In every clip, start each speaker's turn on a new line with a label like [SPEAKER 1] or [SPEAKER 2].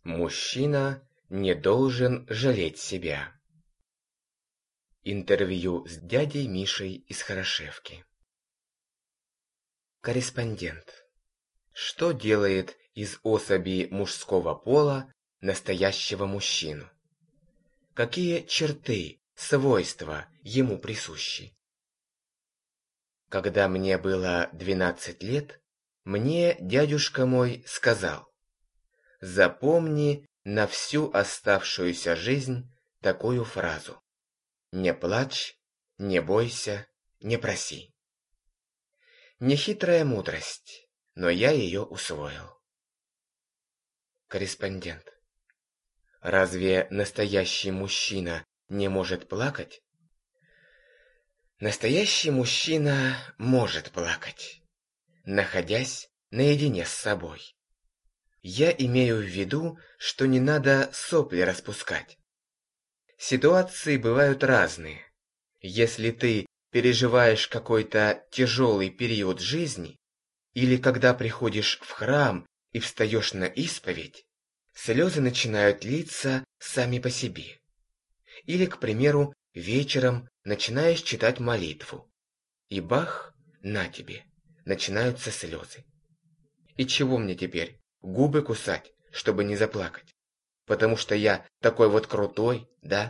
[SPEAKER 1] Мужчина не должен жалеть себя. Интервью с дядей Мишей из Хорошевки. Корреспондент. Что делает из особи мужского пола настоящего мужчину? Какие черты, свойства ему присущи? Когда мне было 12 лет, мне дядюшка мой сказал: запомни на всю оставшуюся жизнь такую фразу: не плачь, не бойся, не проси. Нехитрая мудрость, но я ее усвоил. Корреспондент. Разве настоящий мужчина не может плакать? Настоящий мужчина может плакать, находясь наедине с собой. Я имею в виду, что не надо сопли распускать. Ситуации бывают разные. Если ты переживаешь какой-то тяжелый период жизни, или когда приходишь в храм и встаешь на исповедь, слезы начинают литься сами по себе. Или, к примеру, вечером начинаешь читать молитву, и бах, на тебе, начинаются слезы. И чего мне теперь, губы кусать, чтобы не заплакать? Потому что я такой вот крутой, да?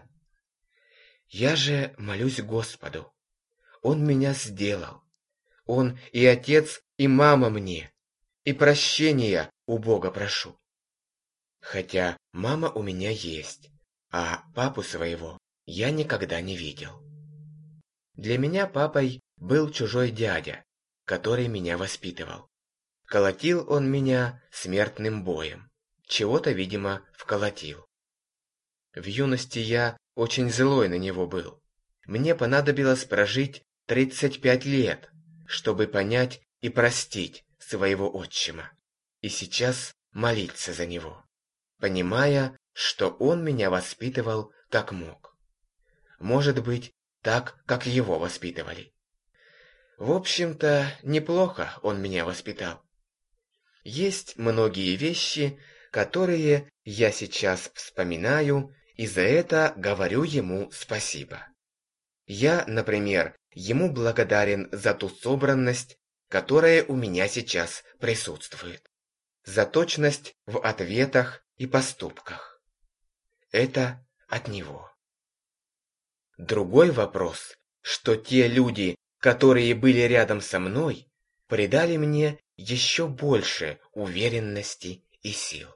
[SPEAKER 1] Я же молюсь Господу. Он меня сделал. Он и отец, и мама мне. И прощения у Бога прошу. Хотя мама у меня есть, а папу своего я никогда не видел. Для меня папой был чужой дядя, который меня воспитывал. Колотил он меня смертным боем. Чего-то, видимо, вколотил. В юности я очень злой на него был. Мне понадобилось прожить 35 лет, чтобы понять и простить своего отчима. И сейчас молиться за него, понимая, что он меня воспитывал как мог. Может быть, так, как его воспитывали. В общем-то, неплохо он меня воспитал. Есть многие вещи, которые я сейчас вспоминаю, и за это говорю ему спасибо. Я, например, ему благодарен за ту собранность, которая у меня сейчас присутствует, за точность в ответах и поступках. Это от него. Другой вопрос, что те люди, которые были рядом со мной, придали мне еще больше уверенности и сил.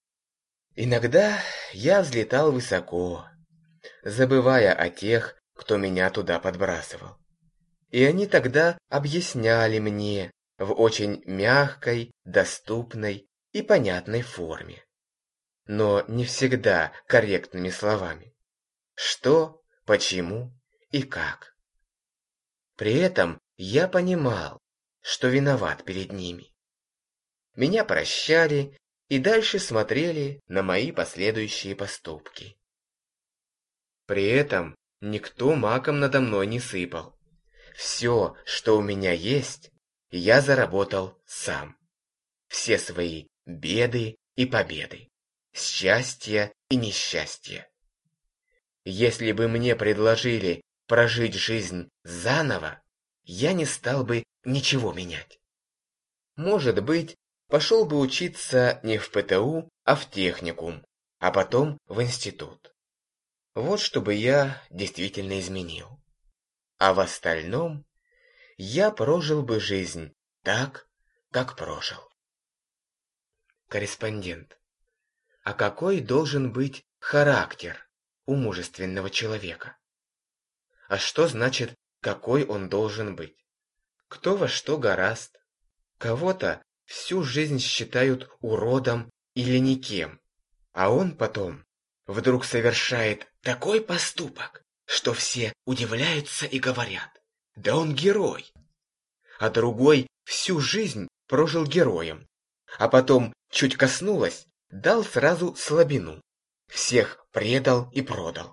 [SPEAKER 1] Иногда я взлетал высоко, забывая о тех, кто меня туда подбрасывал. И они тогда объясняли мне в очень мягкой, доступной и понятной форме, но не всегда корректными словами, что, почему и как. При этом я понимал, что виноват перед ними. Меня прощали и дальше смотрели на мои последующие поступки. При этом никто маком надо мной не сыпал. Все, что у меня есть, я заработал сам. Все свои беды и победы, счастье и несчастье. Если бы мне предложили прожить жизнь заново, я не стал бы ничего менять. Может быть, пошел бы учиться не в ПТУ, а в техникум, а потом в институт. Вот что бы я действительно изменил. А в остальном я прожил бы жизнь так, как прожил. Корреспондент. А какой должен быть характер у мужественного человека? А что значит, какой он должен быть? Кто во что горазд? Кого-то всю жизнь считают уродом или никем, а он потом вдруг совершает такой поступок, что все удивляются и говорят: да он герой. А другой всю жизнь прожил героем, а потом чуть коснулось, дал сразу слабину, всех предал и продал.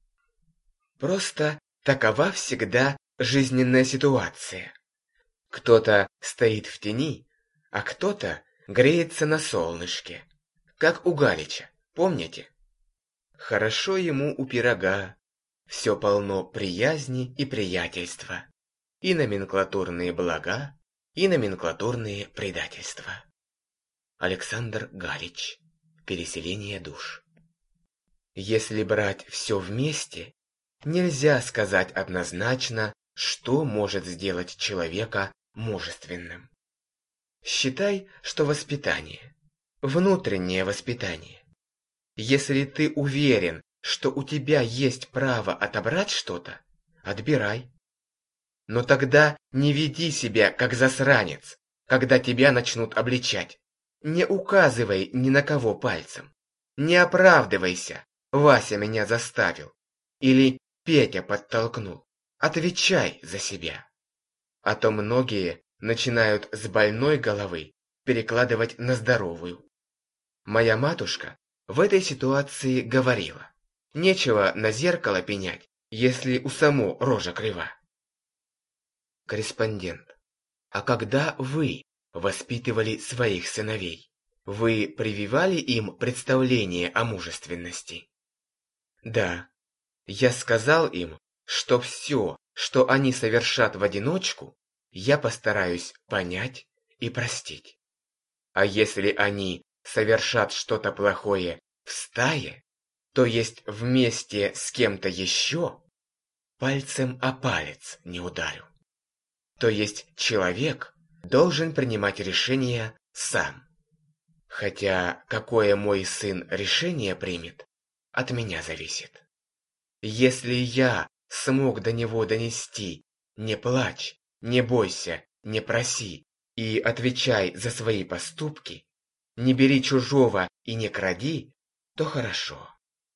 [SPEAKER 1] Просто такова всегда жизненная ситуация. Кто-то стоит в тени, а кто-то греется на солнышке, как у Галича. Помните? Хорошо ему у пирога, все полно приязни и приятельства, и номенклатурные блага, и номенклатурные предательства. Александр Галич. Переселение душ. Если брать все вместе, нельзя сказать однозначно, что может сделать человека мужественным. Считай, что воспитание, внутреннее воспитание. Если ты уверен, что у тебя есть право отобрать что-то, отбирай. Но тогда не веди себя как засранец, когда тебя начнут обличать. Не указывай ни на кого пальцем. Не оправдывайся, Вася меня заставил. Или Петя подтолкнул. Отвечай за себя. А то многие начинают с больной головы перекладывать на здоровую. Моя матушка в этой ситуации говорила: нечего на зеркало пенять, если у само рожа крива. Корреспондент. А когда вы воспитывали своих сыновей, вы прививали им представление о мужественности? Да, я сказал им, что все, что они совершат в одиночку, я постараюсь понять и простить. А если они совершат что-то плохое в стае, то есть вместе с кем-то еще, пальцем о палец не ударю. То есть человек должен принимать решение сам. Хотя какое мой сын решение примет, от меня зависит. Если я смог до него донести: не плачь, не бойся, не проси и отвечай за свои поступки, не бери чужого и не кради, то хорошо.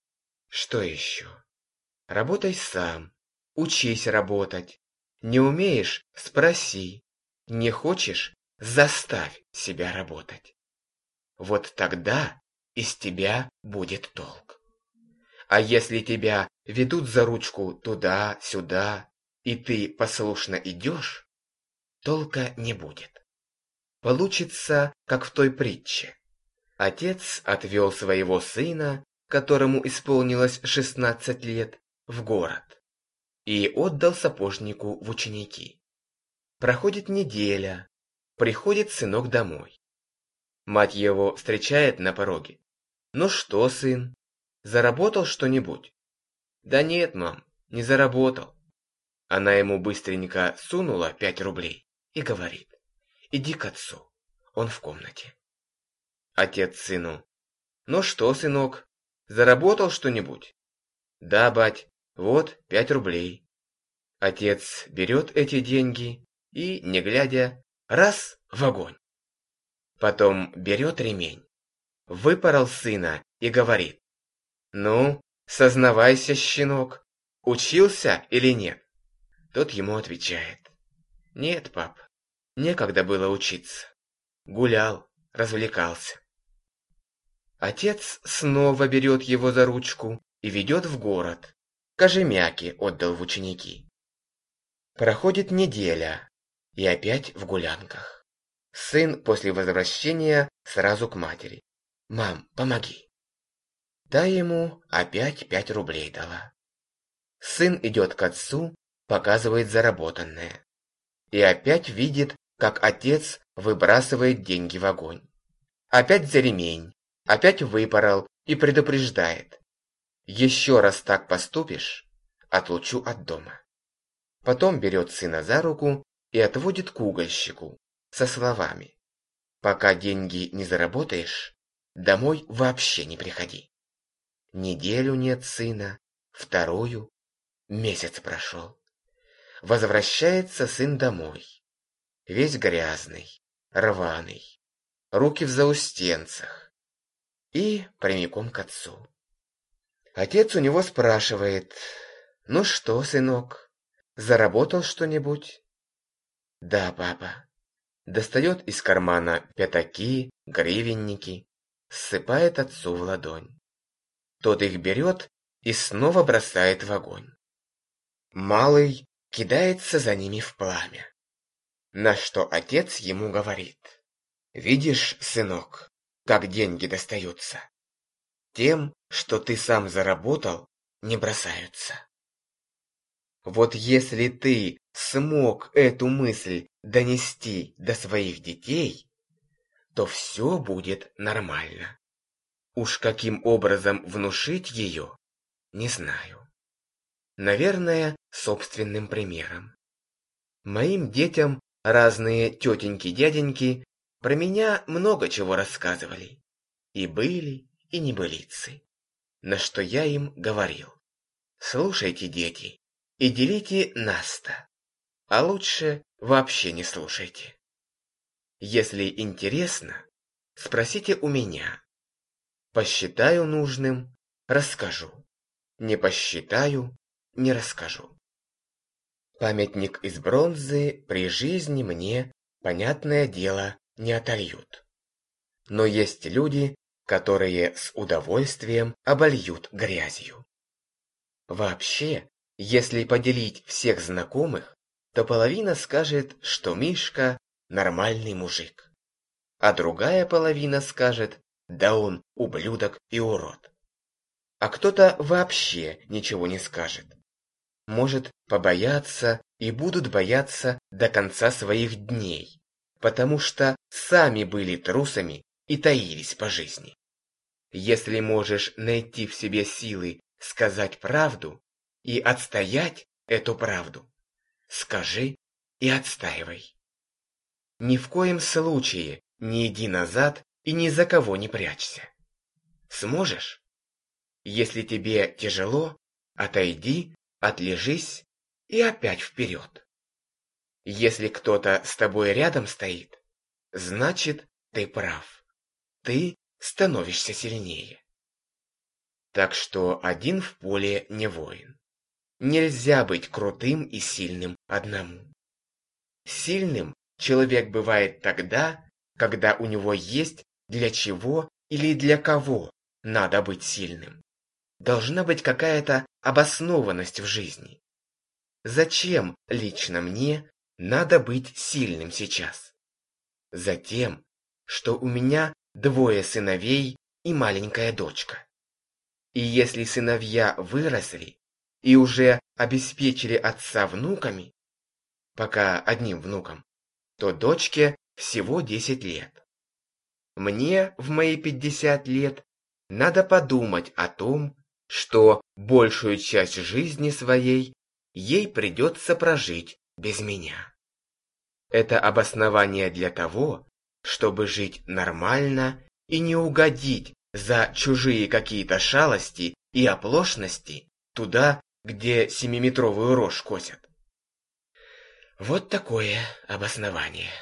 [SPEAKER 1] Что еще? Работай сам, учись работать. Не умеешь – спроси. Не хочешь – заставь себя работать. Вот тогда из тебя будет толк. А если тебя ведут за ручку туда-сюда, и ты послушно идешь, толка не будет. Получится, как в той притче. Отец отвел своего сына, которому исполнилось 16 лет, в город и отдал сапожнику в ученики. Проходит неделя, приходит сынок домой. Мать его встречает на пороге. «Ну что, сын, заработал что-нибудь?» «Да нет, мам, не заработал». Она ему быстренько сунула 5 рублей и говорит: «Иди к отцу, он в комнате». Отец сыну: «Ну что, сынок, заработал что-нибудь?» «Да, бать, вот 5 рублей». Отец берет эти деньги и, не глядя, раз в огонь. Потом берет ремень, выпорол сына и говорит: «Ну, сознавайся, щенок, учился или нет?» Тот ему отвечает: «Нет, пап, некогда было учиться. Гулял, развлекался». Отец снова берет его за ручку и ведет в город. Кожемяки отдал в ученики. Проходит неделя, и опять в гулянках. Сын после возвращения сразу к матери: «Мам, помоги». Та ему опять 5 рублей дала. Сын идет к отцу, показывает заработанное. И опять видит, как отец выбрасывает деньги в огонь. Опять за ремень, опять выпорол и предупреждает: «Еще раз так поступишь, отлучу от дома». Потом берет сына за руку и отводит к угольщику со словами: «Пока деньги не заработаешь, домой вообще не приходи». Неделю нет сына, вторую, месяц прошел. Возвращается сын домой, весь грязный, рваный, руки в заустенцах, и прямиком к отцу. Отец у него спрашивает: «Ну что, сынок, заработал что-нибудь?» «Да, папа». Достает из кармана пятаки, гривенники, ссыпает отцу в ладонь. Тот их берет и снова бросает в огонь. Малый кидается за ними в пламя. На что отец ему говорит: «Видишь, сынок, как деньги достаются? Тем, что ты сам заработал, не бросаются. Вот если ты смог эту мысль донести до своих детей, то все будет нормально. Уж каким образом внушить ее, не знаю. Наверное, собственным примером. Моим детям разные тетеньки-дяденьки про меня много чего рассказывали. И были, и небылицы. На что я им говорил: слушайте, дети, и делите на 100, а лучше вообще не слушайте. Если интересно, спросите у меня. Посчитаю нужным, расскажу. Не посчитаю, не расскажу. Памятник из бронзы при жизни мне, понятное дело, не отольют. Но есть люди, которые с удовольствием обольют грязью. Вообще, если поделить всех знакомых, то половина скажет, что Мишка нормальный мужик, а другая половина скажет, да он ублюдок и урод. А кто-то вообще ничего не скажет. Может, побояться и будут бояться до конца своих дней, потому что сами были трусами и таились по жизни. Если можешь найти в себе силы сказать правду и отстоять эту правду, скажи и отстаивай. Ни в коем случае не иди назад и ни за кого не прячься. Сможешь? Если тебе тяжело, отойди, отлежись и опять вперед. Если кто-то с тобой рядом стоит, значит, ты прав. Ты становишься сильнее. Так что один в поле не воин. Нельзя быть крутым и сильным одному. Сильным человек бывает тогда, когда у него есть для чего или для кого надо быть сильным. Должна быть какая-то обоснованность в жизни. Зачем лично мне надо быть сильным сейчас? Затем, что у меня 2 сыновей и маленькая дочка. И если сыновья выросли и уже обеспечили отца внуками, пока одним внуком, то дочке всего 10 лет. Мне в мои 50 лет надо подумать о том, что большую часть жизни своей ей придется прожить без меня. Это обоснование для того, чтобы жить нормально и не угодить за чужие какие-то шалости и оплошности туда, где 7-метровую рожь косят. Вот такое обоснование.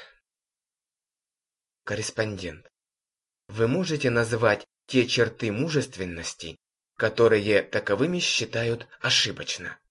[SPEAKER 1] Корреспондент. Вы можете назвать те черты мужественности, которые таковыми считают ошибочно?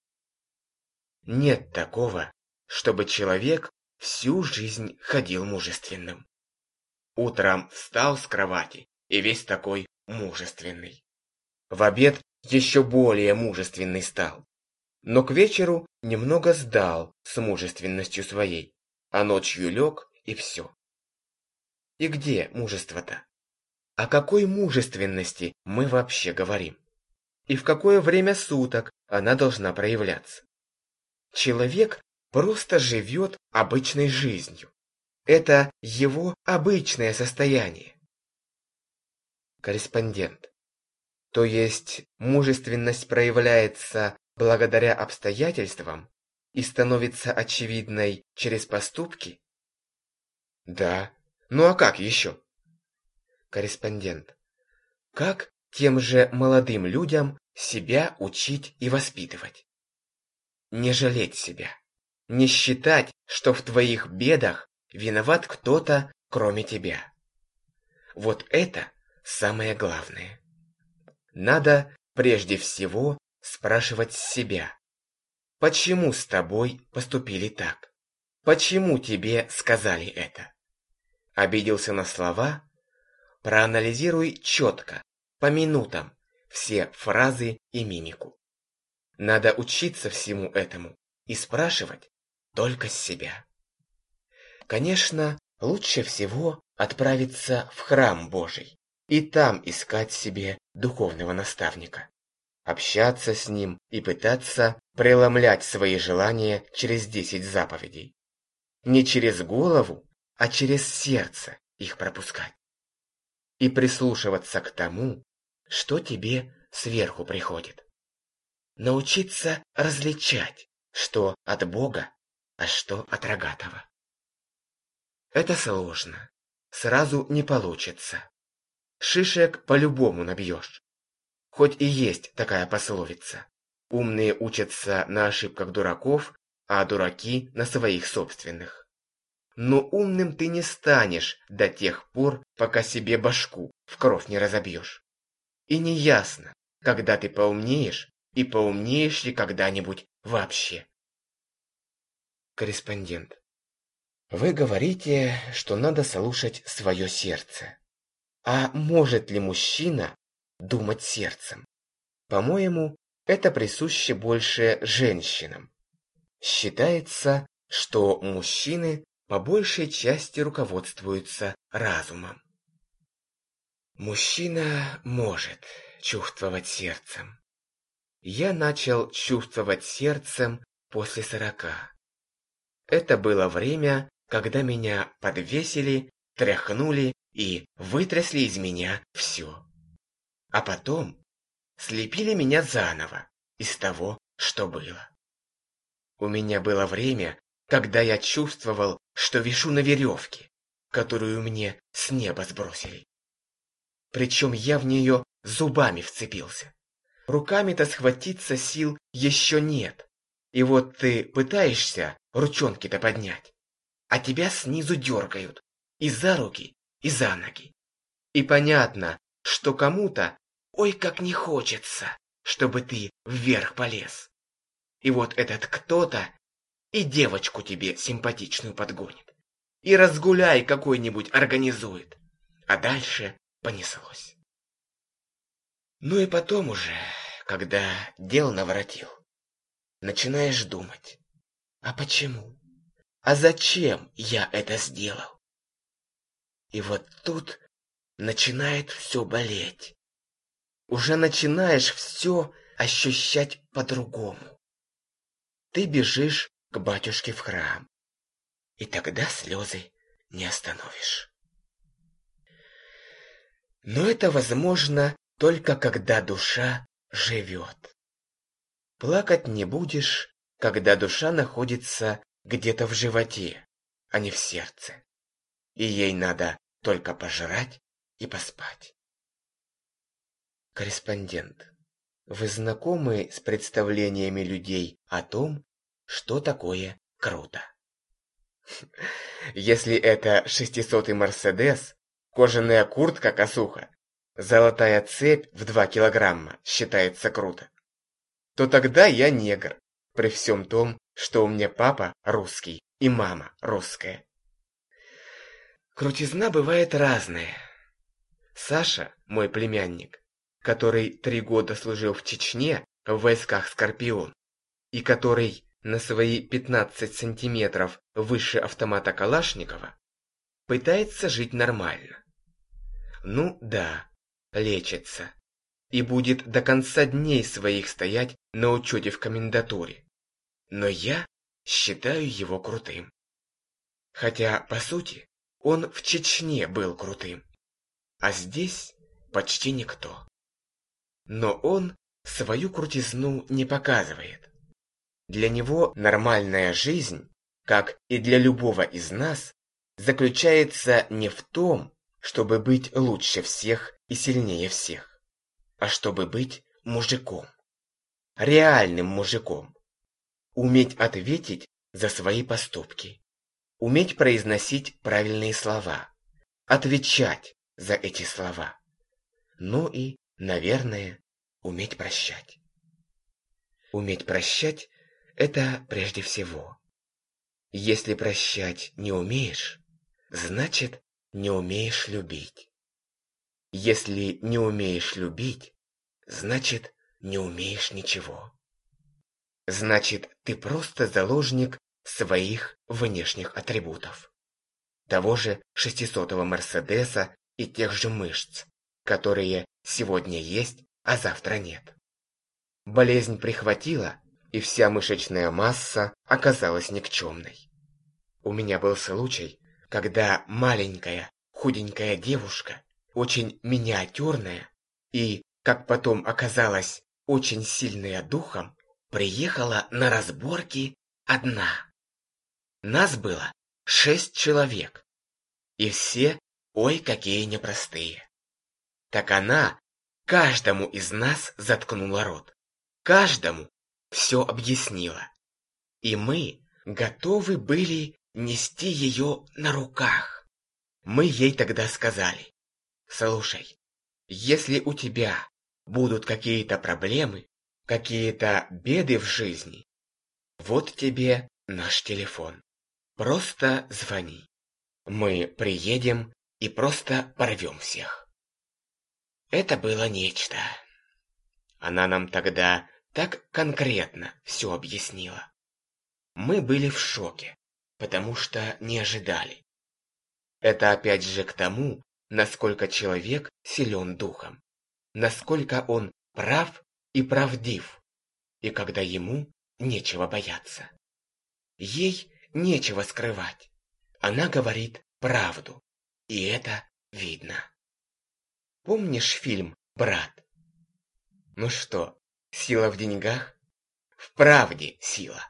[SPEAKER 1] Нет такого, чтобы человек всю жизнь ходил мужественным. Утром встал с кровати и весь такой мужественный. В обед еще более мужественный стал. Но к вечеру немного сдал с мужественностью своей, а ночью лег и все. И где мужество-то? О какой мужественности мы вообще говорим? И в какое время суток она должна проявляться? Человек просто живет обычной жизнью. Это его обычное состояние. Корреспондент. То есть мужественность проявляется благодаря обстоятельствам и становится очевидной через поступки? Да. Ну а как еще? Корреспондент. Как тем же молодым людям себя учить и воспитывать? Не жалеть себя. Не считать, что в твоих бедах виноват кто-то, кроме тебя. Вот это самое главное. Надо прежде всего спрашивать себя, почему с тобой поступили так? Почему тебе сказали это? Обиделся на слова? Проанализируй четко, по минутам, все фразы и мимику. Надо учиться всему этому и спрашивать только с себя. Конечно, лучше всего отправиться в храм Божий и там искать себе духовного наставника, общаться с ним и пытаться преломлять свои желания через 10 заповедей. Не через голову, а через сердце их пропускать. И прислушиваться к тому, что тебе сверху приходит. Научиться различать, что от Бога, а что от рогатого. Это сложно. Сразу не получится. Шишек по-любому набьешь. Хоть и есть такая пословица. Умные учатся на ошибках дураков, а дураки на своих собственных. Но умным ты не станешь до тех пор, пока себе башку в кровь не разобьешь. И неясно, когда ты поумнеешь, и поумнеешь ли когда-нибудь вообще. Корреспондент. Вы говорите, что надо слушать свое сердце. А может ли мужчина думать сердцем? По-моему, это присуще больше женщинам. Считается, что мужчины по большей части руководствуются разумом. Мужчина может чувствовать сердцем. Я начал чувствовать сердцем после 40. Это было время, когда меня подвесили, тряхнули и вытрясли из меня все. А потом слепили меня заново из того, что было. У меня было время, когда я чувствовал, что вишу на веревке, которую мне с неба сбросили. Причем я в нее зубами вцепился. Руками-то схватиться сил еще нет. И вот ты пытаешься ручонки-то поднять, а тебя снизу дергают и за руки, и за ноги. И понятно, что кому-то ой как не хочется, чтобы ты вверх полез. И вот этот кто-то и девочку тебе симпатичную подгонит, и разгуляй какой-нибудь организует, а дальше понеслось. Ну и потом уже, когда дел наворотил, начинаешь думать, а почему? А зачем я это сделал? И вот тут начинает все болеть. Уже начинаешь все ощущать по-другому. Ты бежишь к батюшке в храм, и тогда слезы не остановишь. Но это возможно только когда душа живет. Плакать не будешь, когда душа находится где-то в животе, а не в сердце. И ей надо только пожрать и поспать. Корреспондент. Вы знакомы с представлениями людей о том, что такое круто? Если это 600-й Мерседес, кожаная куртка-косуха, золотая цепь в 2 килограмма считается круто, то тогда я негр, при всем том, что у меня папа русский и мама русская. Крутизна бывает разная. Саша, мой племянник, который 3 года служил в Чечне в войсках «Скорпион», и который на свои 15 сантиметров выше автомата Калашникова, пытается жить нормально. Ну да, лечится. И будет до конца дней своих стоять на учете в комендатуре. Но я считаю его крутым. Хотя, по сути, он в Чечне был крутым, а здесь почти никто. Но он свою крутизну не показывает. Для него нормальная жизнь, как и для любого из нас, заключается не в том, чтобы быть лучше всех и сильнее всех, а чтобы быть мужиком, реальным мужиком, уметь ответить за свои поступки, уметь произносить правильные слова, отвечать за эти слова, ну и, наверное, уметь прощать. Уметь прощать – это прежде всего. Если прощать не умеешь, значит, не умеешь любить. Если не умеешь любить, значит, не умеешь ничего. Значит, ты просто заложник своих внешних атрибутов. Того же 600-го Мерседеса и тех же мышц, которые сегодня есть, а завтра нет. Болезнь прихватила, и вся мышечная масса оказалась никчемной. У меня был случай, когда маленькая, худенькая девушка, очень миниатюрная и, как потом оказалось, очень сильная духом, приехала на разборки одна. Нас было 6 человек, и все, ой, какие непростые. Так она каждому из нас заткнула рот, каждому все объяснила. И мы готовы были нести ее на руках. Мы ей тогда сказали: слушай, если у тебя будут какие-то проблемы, какие-то беды в жизни, вот тебе наш телефон. Просто звони. Мы приедем и просто порвем всех. Это было нечто. Она нам тогда так конкретно все объяснила. Мы были в шоке, потому что не ожидали. Это опять же к тому, насколько человек силен духом, насколько он прав и правдив, и когда ему нечего бояться. Ей нечего скрывать. Она говорит правду, и это видно. Помнишь фильм «Брат»? Ну что, сила в деньгах? В правде сила.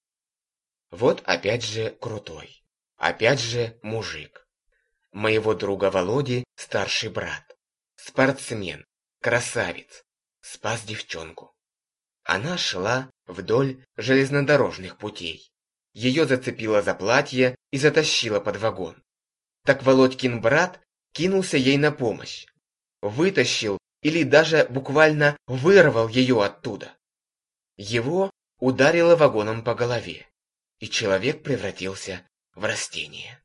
[SPEAKER 1] Вот опять же крутой, опять же мужик. Моего друга Володи старший брат. Спортсмен, красавец, спас девчонку. Она шла вдоль железнодорожных путей. Ее зацепило за платье и затащило под вагон. Так Володькин брат кинулся ей на помощь. Вытащил или даже буквально вырвал ее оттуда. Его ударило вагоном по голове, и человек превратился в растение.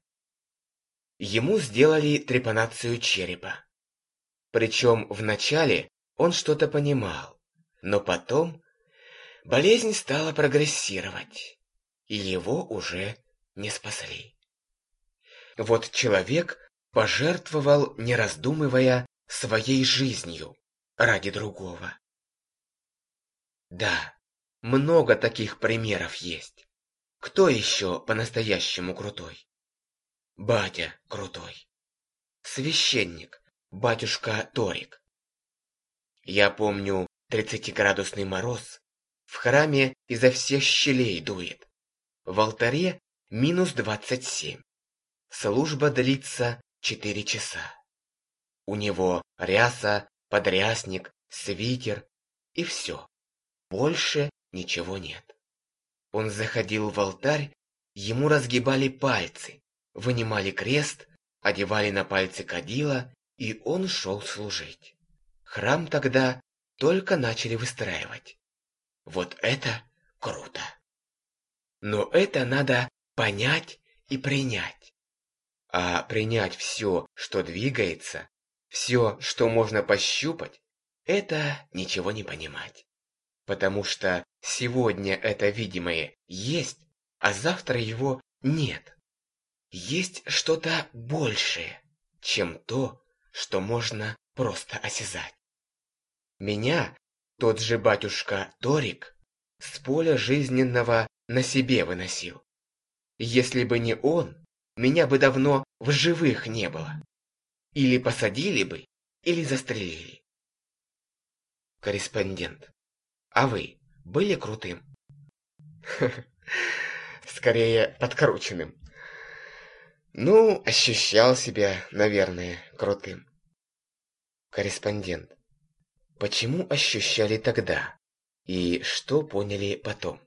[SPEAKER 1] Ему сделали трепанацию черепа. Причем вначале он что-то понимал, но потом болезнь стала прогрессировать, и его уже не спасли. Вот человек пожертвовал, не раздумывая, своей жизнью ради другого. Да, много таких примеров есть. Кто еще по-настоящему крутой? Батя крутой. Священник, батюшка Торик. Я помню 30-градусный мороз. В храме изо всех щелей дует. В алтаре минус 27. Служба длится 4 часа. У него ряса, подрясник, свитер и все. Больше ничего нет. Он заходил в алтарь, ему разгибали пальцы, вынимали крест, одевали на пальцы кадила, и он шел служить. Храм тогда только начали выстраивать. Вот это круто. Но это надо понять и принять. А принять все, что двигается, все, что можно пощупать, это ничего не понимать. Потому что сегодня это видимое есть, а завтра его нет. Есть что-то большее, чем то, что можно просто осязать. Меня тот же батюшка Торик с поля жизненного на себе выносил. Если бы не он, меня бы давно в живых не было. Или посадили бы, или застрелили. Корреспондент. А вы были крутым? Скорее, подкрученным. Ну, ощущал себя, наверное, крутым. Корреспондент. Почему ощущали тогда? И что поняли потом?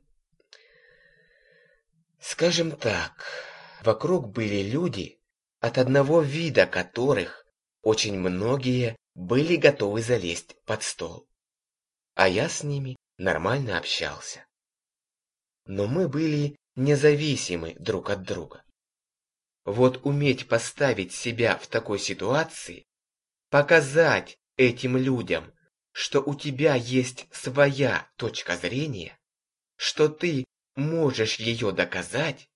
[SPEAKER 1] Скажем так, вокруг были люди, от одного вида которых очень многие были готовы залезть под стол. А я с ними нормально общался. Но мы были независимы друг от друга. Вот уметь поставить себя в такой ситуации, показать этим людям, что у тебя есть своя точка зрения, что ты можешь ее доказать,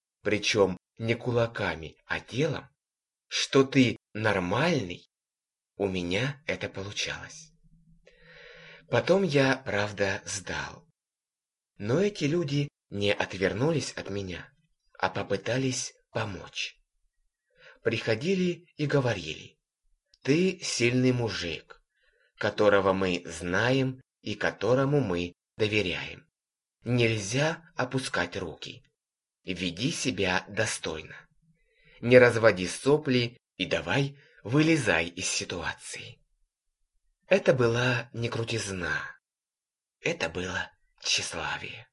[SPEAKER 1] причем не кулаками, а делом, что ты нормальный, у меня это получалось. Потом я, правда, сдал. Но эти люди не отвернулись от меня, а попытались помочь. Приходили и говорили: «Ты сильный мужик, которого мы знаем и которому мы доверяем. Нельзя опускать руки. Веди себя достойно. Не разводи сопли и давай вылезай из ситуации». Это была не крутизна, это было тщеславие.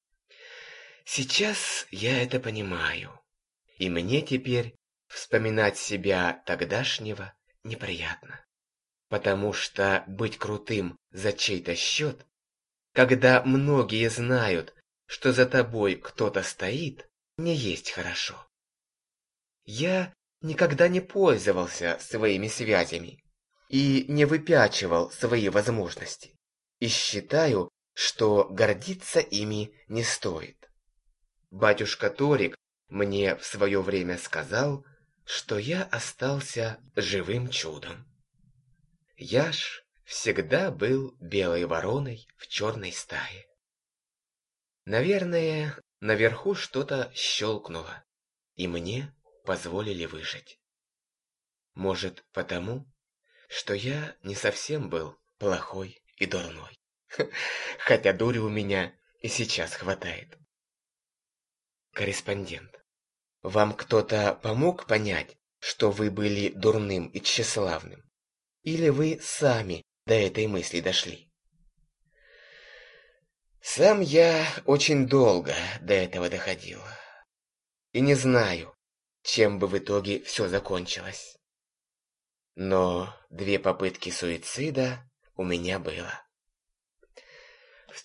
[SPEAKER 1] Сейчас я это понимаю, и мне теперь вспоминать себя тогдашнего неприятно. Потому что быть крутым за чей-то счет, когда многие знают, что за тобой кто-то стоит, не есть хорошо. Я никогда не пользовался своими связями и не выпячивал свои возможности, и считаю, что гордиться ими не стоит. Батюшка Торик мне в свое время сказал, что я остался живым чудом. Я ж всегда был белой вороной в черной стае. Наверное, наверху что-то щелкнуло, и мне позволили выжить. Может, потому, что я не совсем был плохой и дурной, хотя дури у меня и сейчас хватает. Корреспондент. Вам кто-то помог понять, что вы были дурным и тщеславным? Или вы сами до этой мысли дошли? Сам я очень долго до этого доходил. И не знаю, чем бы в итоге все закончилось. Но 2 попытки суицида у меня было. В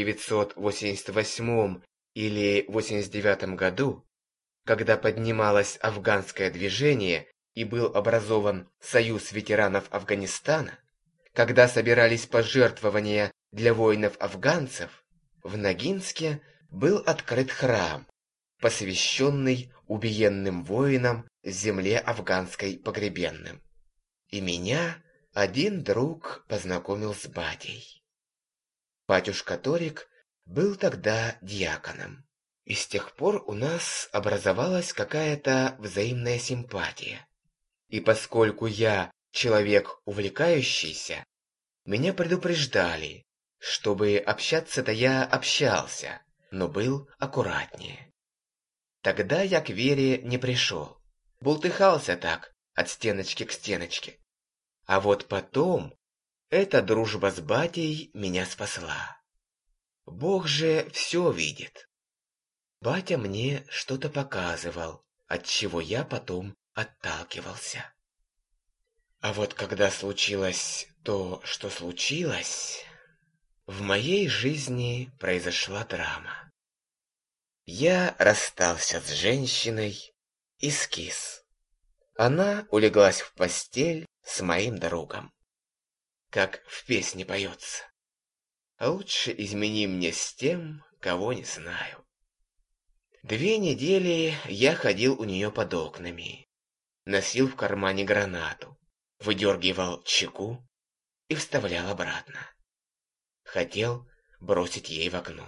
[SPEAKER 1] 1988 или 89 году, когда поднималось афганское движение и был образован Союз ветеранов Афганистана, когда собирались пожертвования для воинов-афганцев, в Ногинске был открыт храм, посвященный убиенным воинам с земле афганской погребенным. И меня один друг познакомил с батей. Батюшка Торик был тогда диаконом. И с тех пор у нас образовалась какая-то взаимная симпатия. И поскольку я человек увлекающийся, меня предупреждали, чтобы общаться-то я общался, но был аккуратнее. Тогда я к Вере не пришел, бултыхался так от стеночки к стеночке. А вот потом эта дружба с батей меня спасла. Бог же все видит. Батя мне что-то показывал, от чего я потом отталкивался. А вот когда случилось то, что случилось, в моей жизни произошла драма. Я расстался с женщиной и скис. Она улеглась в постель с моим другом. Как в песне поется: «Лучше измени мне с тем, кого не знаю». 2 недели я ходил у нее под окнами, носил в кармане гранату, выдергивал чеку и вставлял обратно. Хотел бросить ей в окно.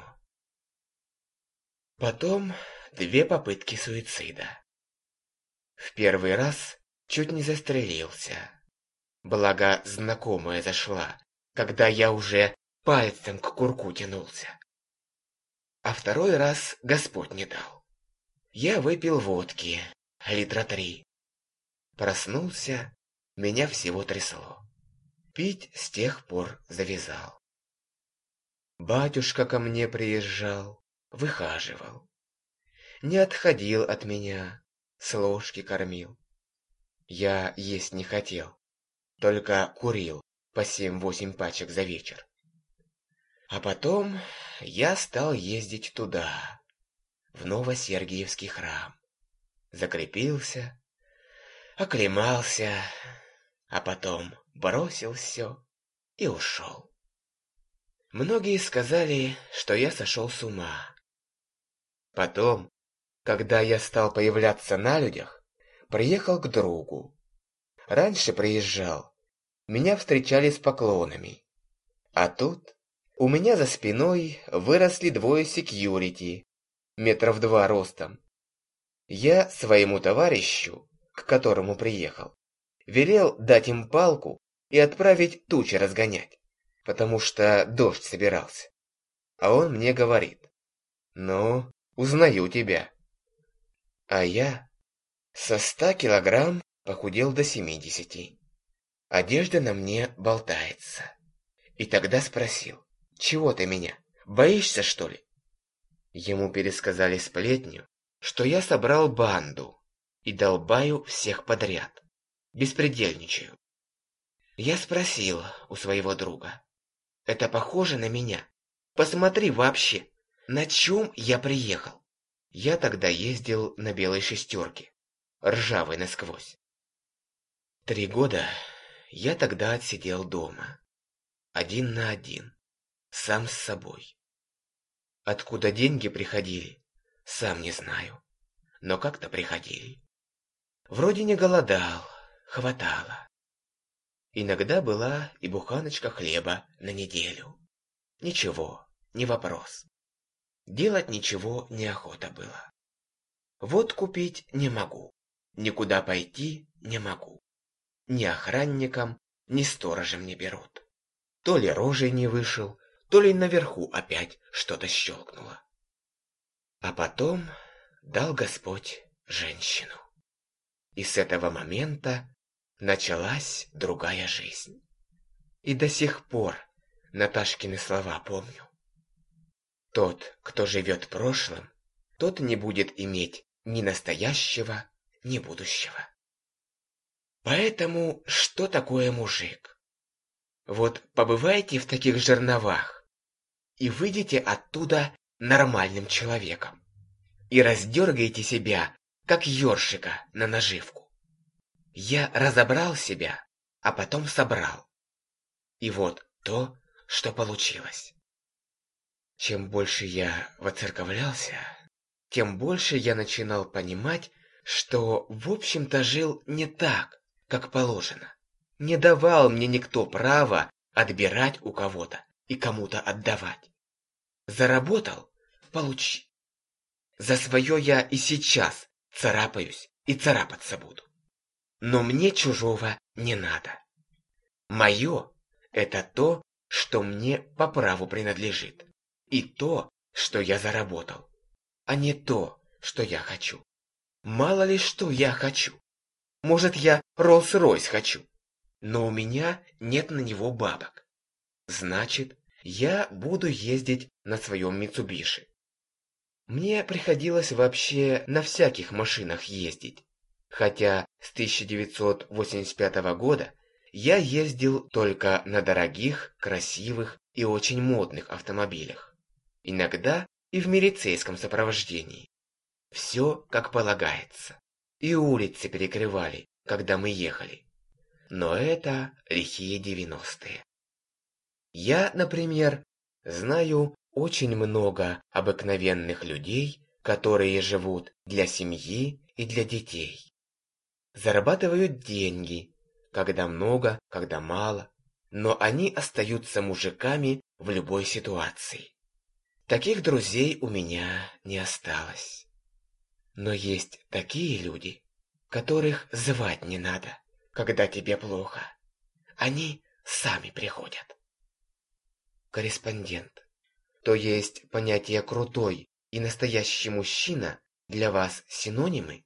[SPEAKER 1] Потом 2 попытки суицида. В первый раз чуть не застрелился. Благо, знакомая зашла, когда я уже пальцем к курку тянулся. А второй раз Господь не дал. Я выпил водки, 3 литра. Проснулся, меня всего трясло. Пить с тех пор завязал. Батюшка ко мне приезжал, выхаживал. Не отходил от меня, с ложки кормил. Я есть не хотел, только курил по 7-8 пачек за вечер. А потом я стал ездить туда, в Новосергиевский храм. Закрепился, оклемался, а потом бросил все и ушел. Многие сказали, что я сошел с ума. Потом, когда я стал появляться на людях, приехал к другу. Раньше приезжал, меня встречали с поклонами. А тут у меня за спиной выросли двое секьюрити, 2 метра ростом. Я своему товарищу, к которому приехал, велел дать им палку и отправить тучи разгонять, потому что дождь собирался. А он мне говорит: «Ну, узнаю тебя». А я со 100 килограмм похудел до 70. Одежда на мне болтается. И тогда спросил: «Чего ты меня? Боишься, что ли?» Ему пересказали сплетню, что я собрал банду и долбаю всех подряд, беспредельничаю. Я спросил у своего друга: «Это похоже на меня? Посмотри вообще, на чем я приехал?» Я тогда ездил на белой шестерке, ржавой насквозь. 3 года я тогда отсидел дома, 1 на 1, сам с собой. Откуда деньги приходили, сам не знаю, но как-то приходили. Вроде не голодал, хватало. Иногда была и буханочка хлеба на неделю. Ничего, не вопрос. Делать ничего неохота было. Вот купить не могу, никуда пойти не могу. Ни охранником, ни сторожем не берут. То ли рожей не вышел, то ли наверху опять что-то щелкнуло. А потом дал Господь женщину. И с этого момента началась другая жизнь. И до сих пор Наташкины слова помню. Тот, кто живет прошлым, тот не будет иметь ни настоящего, ни будущего. Поэтому что такое мужик? Вот побывайте в таких жерновах и выйдите оттуда нормальным человеком. И раздергайте себя, как ёршика на наживку. Я разобрал себя, а потом собрал. И вот то, что получилось. Чем больше я воцерковлялся, тем больше я начинал понимать, что в общем-то жил не так, как положено. Не давал мне никто права отбирать у кого-то и кому-то отдавать. Заработал — получи. За свое я и сейчас царапаюсь и царапаться буду. Но мне чужого не надо. Мое — это то, что мне по праву принадлежит. И то, что я заработал, а не то, что я хочу. Мало ли что я хочу. Может, я Роллс-Ройс хочу, но у меня нет на него бабок. Значит, я буду ездить на своем Митсубиши. Мне приходилось вообще на всяких машинах ездить, хотя с 1985 года я ездил только на дорогих, красивых и очень модных автомобилях. Иногда и в милицейском сопровождении. Все как полагается. И улицы перекрывали, когда мы ехали. Но это лихие 90-е. Я, например, знаю очень много обыкновенных людей, которые живут для семьи и для детей. Зарабатывают деньги, когда много, когда мало, но они остаются мужиками в любой ситуации. Таких друзей у меня не осталось. Но есть такие люди, которых звать не надо, когда тебе плохо. Они сами приходят. Корреспондент. То есть понятие «крутой» и «настоящий мужчина» для вас синонимы?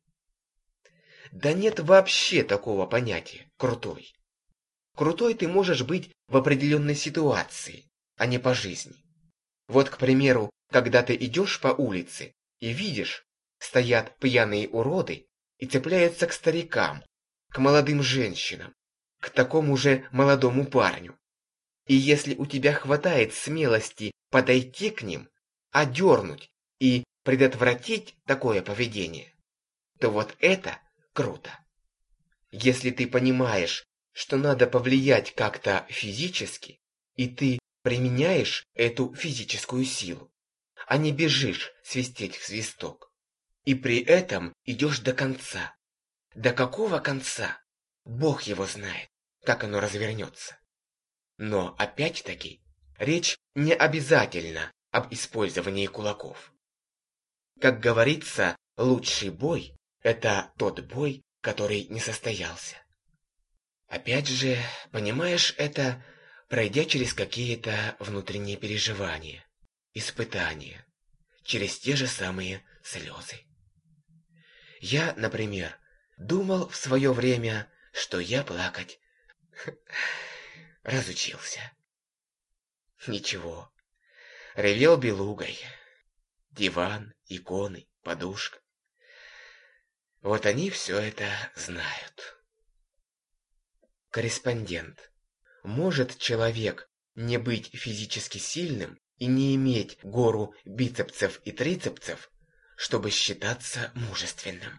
[SPEAKER 1] Да нет вообще такого понятия «крутой». Крутой ты можешь быть в определенной ситуации, а не по жизни. Вот, к примеру, когда ты идешь по улице и видишь, стоят пьяные уроды и цепляются к старикам, к молодым женщинам, к такому же молодому парню. И если у тебя хватает смелости подойти к ним, одернуть и предотвратить такое поведение, то вот это круто. Если ты понимаешь, что надо повлиять как-то физически, и ты применяешь эту физическую силу, а не бежишь свистеть в свисток. И при этом идешь до конца. До какого конца? Бог его знает. как оно развернется. Но опять-таки, речь не обязательно об использовании кулаков. Как говорится, лучший бой – это тот бой, который не состоялся. Опять же, понимаешь это, пройдя через какие-то внутренние переживания, испытания, через те же самые слезы. Я, например, думал в свое время, что я плакать разучился. Ничего, ревел белугой. Диван, иконы, подушка. Вот они все это знают. Корреспондент. Может человек не быть физически сильным и не иметь гору бицепсов и трицепсов, чтобы считаться мужественным?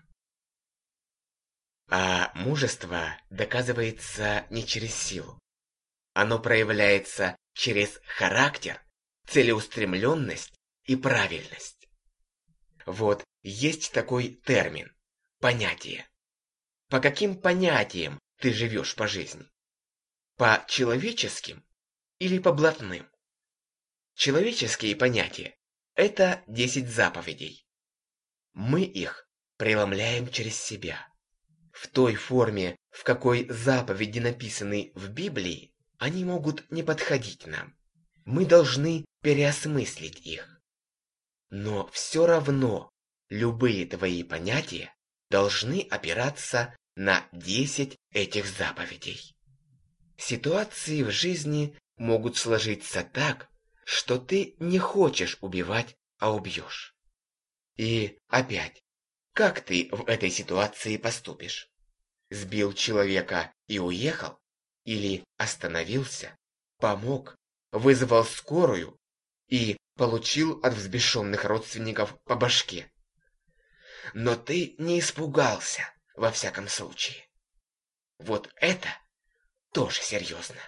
[SPEAKER 1] А мужество доказывается не через силу. Оно проявляется через характер, целеустремленность и правильность. Вот есть такой термин – понятие. По каким понятиям ты живешь по жизни? По человеческим или по блатным? Человеческие понятия – это 10 заповедей. Мы их преломляем через себя. В той форме, в какой заповеди написаны в Библии, они могут не подходить нам. Мы должны переосмыслить их. Но все равно любые твои понятия должны опираться на 10 этих заповедей. Ситуации в жизни могут сложиться так, что ты не хочешь убивать, а убьешь. И опять, как ты в этой ситуации поступишь? Сбил человека и уехал? Или остановился, помог, вызвал скорую и получил от взбешенных родственников по башке? Но ты не испугался, во всяком случае. Вот это тоже серьезно.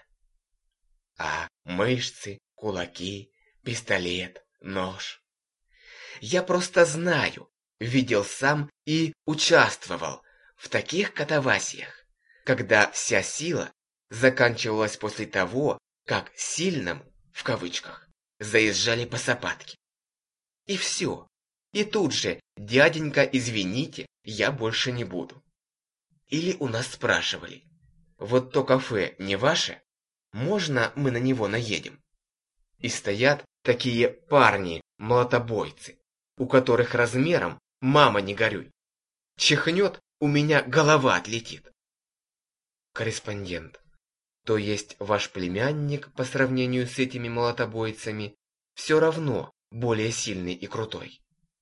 [SPEAKER 1] А мышцы, кулаки, пистолет, нож. Я просто знаю, видел сам и участвовал в таких катавасиях, когда вся сила заканчивалась после того, как сильному, в кавычках, заезжали по сапатке. И все. И тут же: дяденька, извините, я больше не буду. Или у нас спрашивали: вот то кафе не ваше? Можно мы на него наедем? И стоят такие парни-молотобойцы, у которых размером мама не горюй. Чихнет, у меня голова отлетит. Корреспондент. То есть ваш племянник по сравнению с этими молотобойцами все равно более сильный и крутой?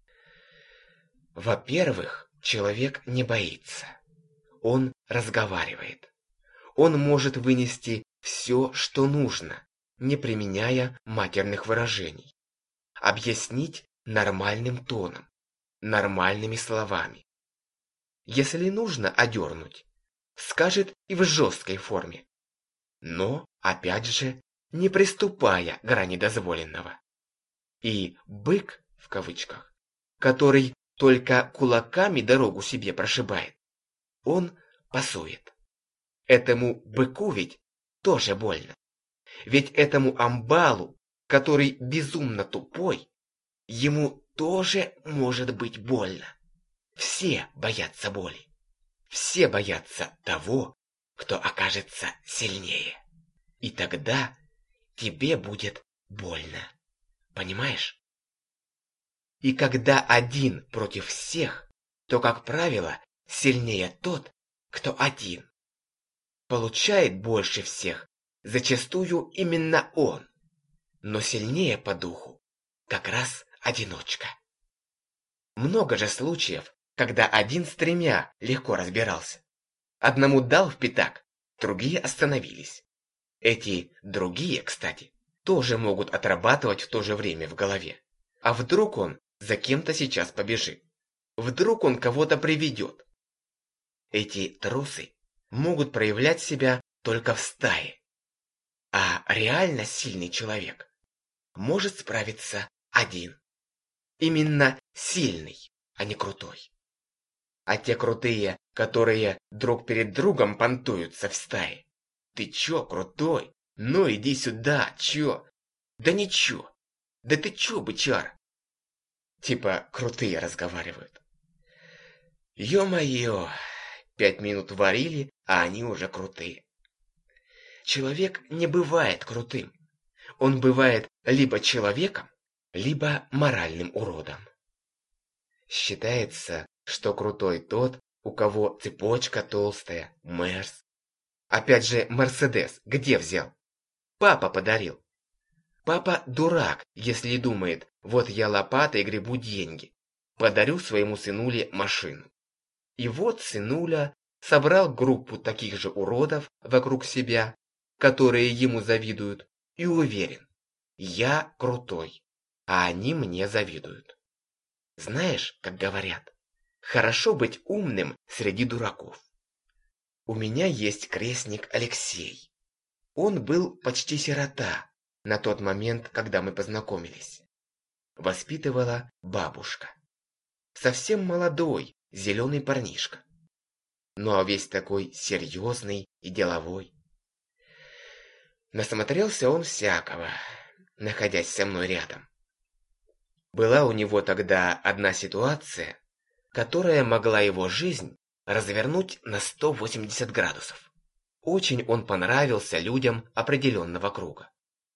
[SPEAKER 1] Во-первых, человек не боится. Он разговаривает. Он может вынести все, что нужно, не применяя матерных выражений. Объяснить нормальным тоном, нормальными словами. Если нужно одернуть, скажет и в жесткой форме. Но, опять же, не приступая к грани дозволенного. И «бык», в кавычках, который только кулаками дорогу себе прошибает, он пасует. Этому быку ведь тоже больно. Ведь этому амбалу, который безумно тупой, ему тоже может быть больно. Все боятся боли. Все боятся того, кто окажется сильнее. И тогда тебе будет больно. Понимаешь? И когда один против всех, то, как правило, сильнее тот, кто один. Получает больше всех, зачастую именно он. Но сильнее по духу как раз одиночка. Много же случаев, когда один с тремя легко разбирался. Одному дал в пятак, другие остановились. Эти другие, кстати, тоже могут отрабатывать в то же время в голове. А вдруг он за кем-то сейчас побежит? Вдруг он кого-то приведет? Эти трусы могут проявлять себя только в стае. А реально сильный человек может справиться один. Именно сильный, а не крутой. А те крутые, которые друг перед другом понтуются в стае, Ты чё, крутой? Ну иди сюда, чё? Да ничего. Да ты чё, бычара? Типа крутые разговаривают. Ё-моё, 5 минут варили, а они уже крутые. Человек не бывает крутым. Он бывает либо человеком, либо моральным уродом. Считается, что крутой тот, у кого цепочка толстая, Мерс. Опять же, Мерседес где взял? Папа подарил. Папа дурак, если думает, вот я лопатой гребу деньги. Подарю своему сынуле машину. И вот сынуля собрал группу таких же уродов вокруг себя, которые ему завидуют, и уверен, я крутой, а они мне завидуют. Знаешь, как говорят, хорошо быть умным среди дураков. У меня есть крестник Алексей. Он был почти сирота на тот момент, когда мы познакомились. Воспитывала бабушка. Совсем молодой, зеленый парнишка. Ну а весь такой серьезный и деловой. Насмотрелся он всякого, находясь со мной рядом. Была у него тогда одна ситуация, которая могла его жизнь развернуть на 180 градусов. Очень он понравился людям определенного круга.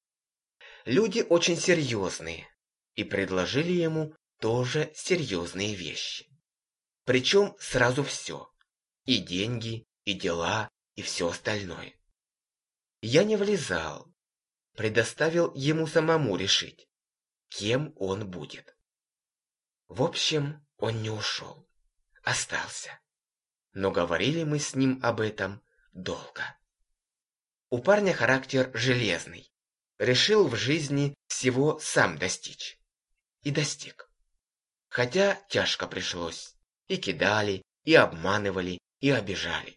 [SPEAKER 1] Люди очень серьезные и предложили ему тоже серьезные вещи. Причем сразу все. И деньги, и дела, и все остальное. Я не влезал, предоставил ему самому решить, кем он будет. В общем, он не ушел, остался. Но говорили мы с ним об этом долго. У парня характер железный. Решил в жизни всего сам достичь. И достиг. Хотя тяжко пришлось. И кидали, и обманывали, и обижали.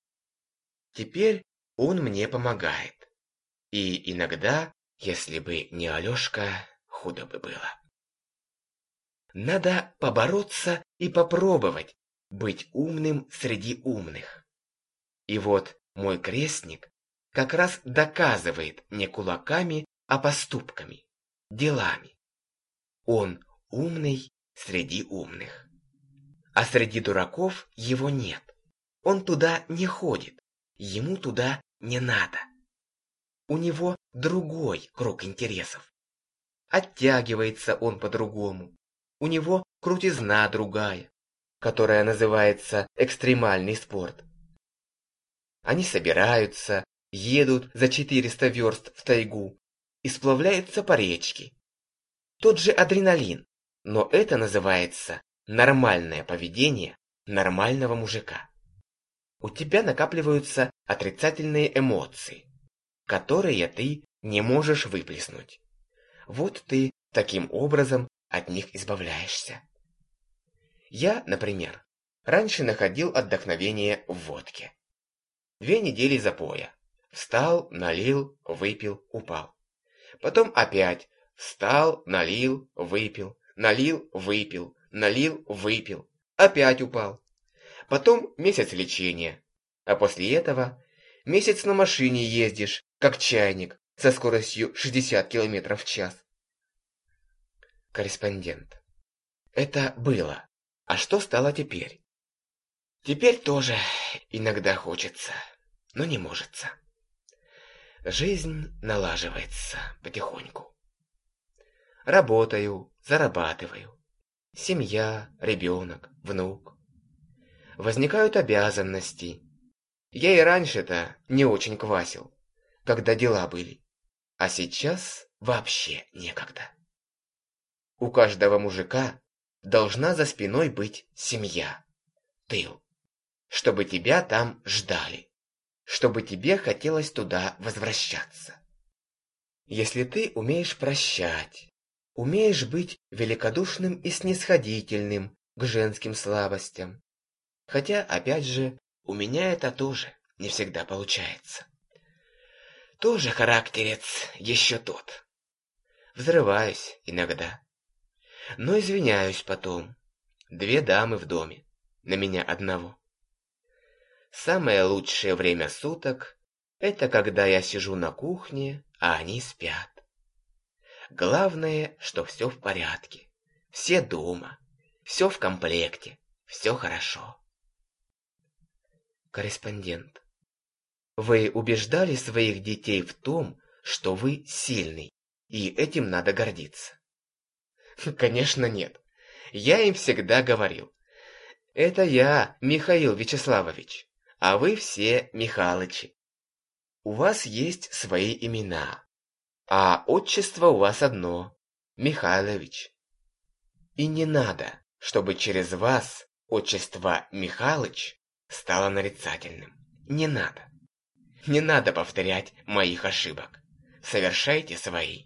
[SPEAKER 1] Теперь он мне помогает. И иногда, если бы не Алешка, худо бы было. Надо побороться и попробовать быть умным среди умных. И вот мой крестник как раз доказывает не кулаками, а поступками, делами. Он умный среди умных. А среди дураков его нет. Он туда не ходит, ему туда не надо. У него другой круг интересов. Оттягивается он по-другому. У него крутизна другая, которая называется экстремальный спорт. Они собираются, едут за 400 верст в тайгу и сплавляются по речке. Тот же адреналин, но это называется нормальное поведение нормального мужика. У тебя накапливаются отрицательные эмоции, которые ты не можешь выплеснуть. Вот ты таким образом от них избавляешься. Я, например, раньше находил отдохновение в водке. 2 недели запоя. Встал, налил, выпил, упал. Потом опять встал, налил, выпил, налил, выпил, налил, выпил. Опять упал. Потом месяц лечения. А после этого месяц на машине ездишь, как чайник, со скоростью 60 км в час. Корреспондент. Это было. А что стало теперь? Теперь тоже иногда хочется, но не можется. Жизнь налаживается потихоньку. Работаю, зарабатываю. Семья, ребенок, внук. Возникают обязанности. Я и раньше-то не очень квасил, когда дела были. А сейчас вообще некогда. У каждого мужика должна за спиной быть семья, тыл, чтобы тебя там ждали, чтобы тебе хотелось туда возвращаться. Если ты умеешь прощать, умеешь быть великодушным и снисходительным к женским слабостям, хотя, опять же, у меня это тоже не всегда получается. Тоже характерец еще тот. Взрываюсь иногда. Но извиняюсь потом. 2 дамы в доме, на меня одного. Самое лучшее время суток Это когда я сижу на кухне, а они спят. Главное, что все в порядке. Все дома, все в комплекте, все хорошо. Корреспондент. Вы убеждали своих детей в том, что вы сильный, и этим надо гордиться? Конечно, нет. Я им всегда говорил: это я, Михаил Вячеславович, а вы все Михалычи. У вас есть свои имена, а отчество у вас одно – Михайлович. И не надо, чтобы через вас отчество Михалыч стало нарицательным. Не надо. Не надо повторять моих ошибок. Совершайте свои.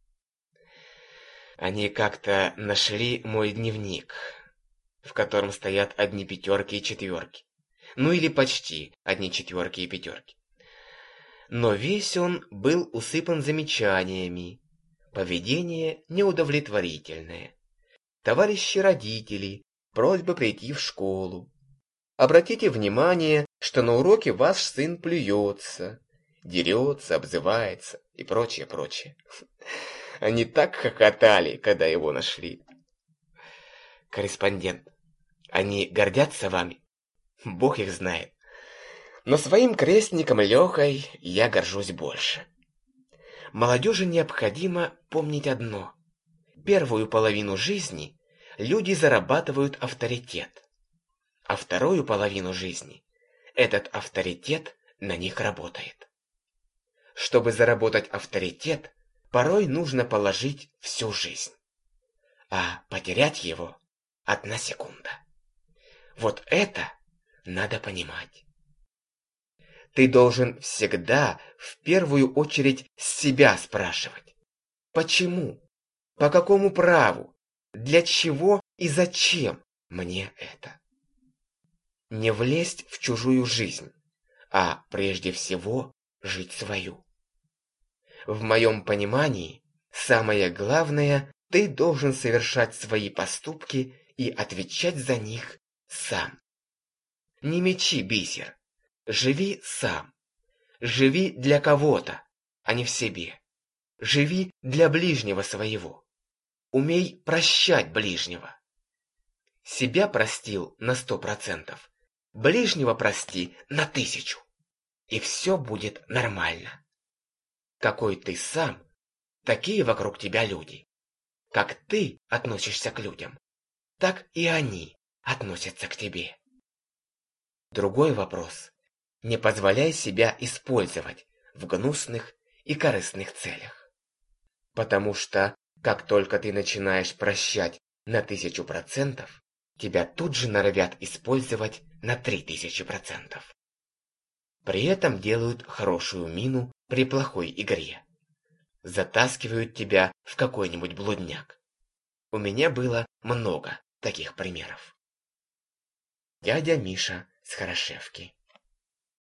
[SPEAKER 1] Они как-то нашли мой дневник, в котором стоят одни пятерки и четверки. Ну или почти одни четверки и пятерки. Но весь он был усыпан замечаниями. Поведение неудовлетворительное. Товарищи родители, просьба прийти в школу. Обратите внимание, что на уроке ваш сын плюется, дерется, обзывается и прочее, прочее. Они так хохотали, когда его нашли. Корреспондент. Они гордятся вами? Бог их знает. Но своим крестником Лехой я горжусь больше. Молодежи необходимо помнить одно. Первую половину жизни люди зарабатывают авторитет, а вторую половину жизни этот авторитет на них работает. Чтобы заработать авторитет, порой нужно положить всю жизнь, а потерять его – 1 секунда. Вот это надо понимать. Ты должен всегда в первую очередь себя спрашивать. Почему? По какому праву? Для чего и зачем мне это? Не влезть в чужую жизнь, а прежде всего жить свою. В моем понимании, самое главное, ты должен совершать свои поступки и отвечать за них сам. Не мечи бисер. Живи сам. Живи для кого-то, а не в себе. Живи для ближнего своего. Умей прощать ближнего. Себя простил на 100%, ближнего прости на 1000, и все будет нормально. Какой ты сам, такие вокруг тебя люди. Как ты относишься к людям, так и они относятся к тебе. Другой вопрос. Не позволяй себя использовать в гнусных и корыстных целях. Потому что, как только ты начинаешь прощать на 1000%, тебя тут же норовят использовать на 3000%. При этом делают хорошую мину при плохой игре. Затаскивают тебя в какой-нибудь блудняк. У меня было много таких примеров. Дядя Миша с Хорошевки.